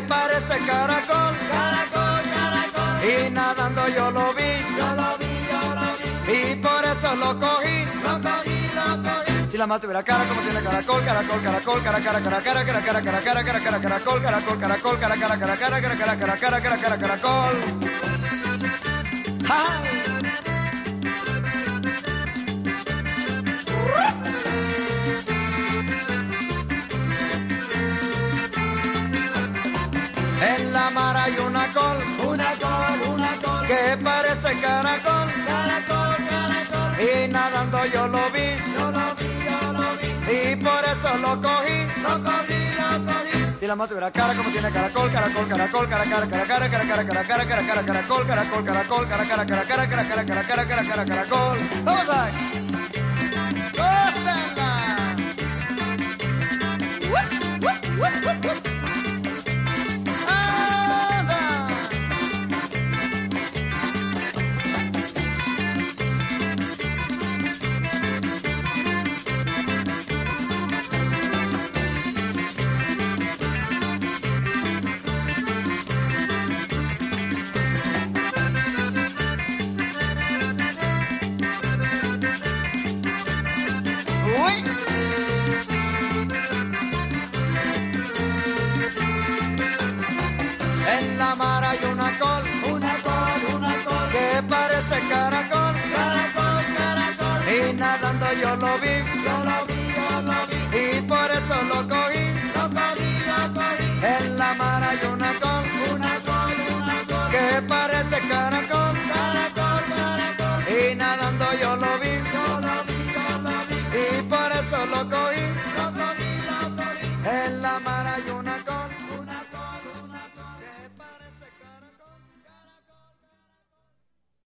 que parece caracol, caracol, caracol. y nadando yo lo vi, Yo lo vi, yo lo vi. y por eso lo cogí. Lo cogí, lo cogí. Si la mar tuviera cara como tiene caracol, caracol, caracol, cara, cara, cara, cara, cara, cara, cara, cara, cara, cara, caracol, caracol, caracol, cara, cara, cara, cara, cara, cara, cara, cara, cara, cara, caracol. ¡Ay! En la mar hay una col Una col, que parece caracol, caracol, caracol. y nadando yo lo vi, Yo lo vi, yo lo vi. y por eso lo cogí. Lo cogí, lo cogí. Si la mar tuviera cara como tiene caracol, caracol, caracol, cara, cara, cara, cara, cara, cara, cara, cara, cara, cara, caracol, caracol, caracol, cara, cara, cara, cara, cara, cara, cara, cara, cara, cara, caracol. ¡Vamos ahí! ¡Gózala! ¡Anda! ¡Uy! En la mar